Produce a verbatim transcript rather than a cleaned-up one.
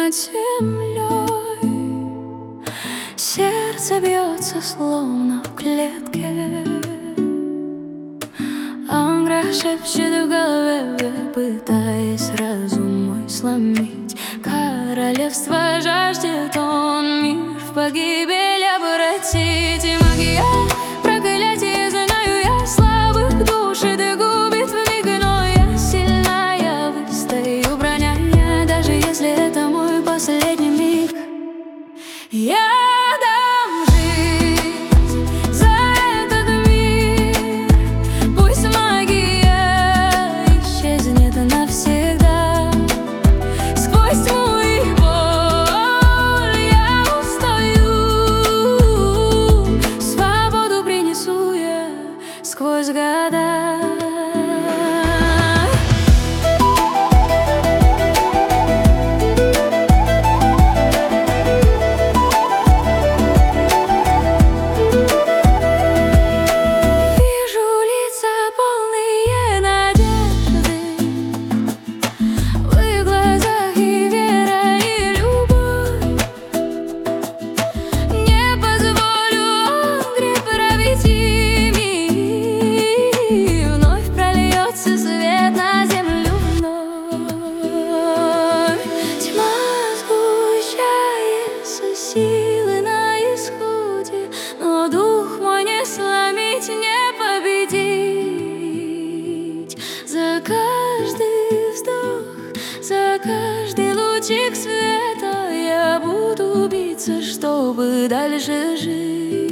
над землей. Сердце бьется, словно в клетке. Ангра шепчет в голове, пытаясь разум мой сломить. Королевство жаждет он мир в погибель обратить. И магия, проклятие, знаю я, слабых душ это губит вмиг, но я сильная, выстою, броняя, даже если это мой последний миг. Я сквозь года. Вижу лица, полные надежды, в их глазах и вера, и любовь. Не позволю Ангре править ими. Свет на землю вновь. Тьма сгущается, силы на исходе, но дух мой не сломить, не победить. За каждый вздох, за каждый лучик света я буду биться, чтобы дальше жить.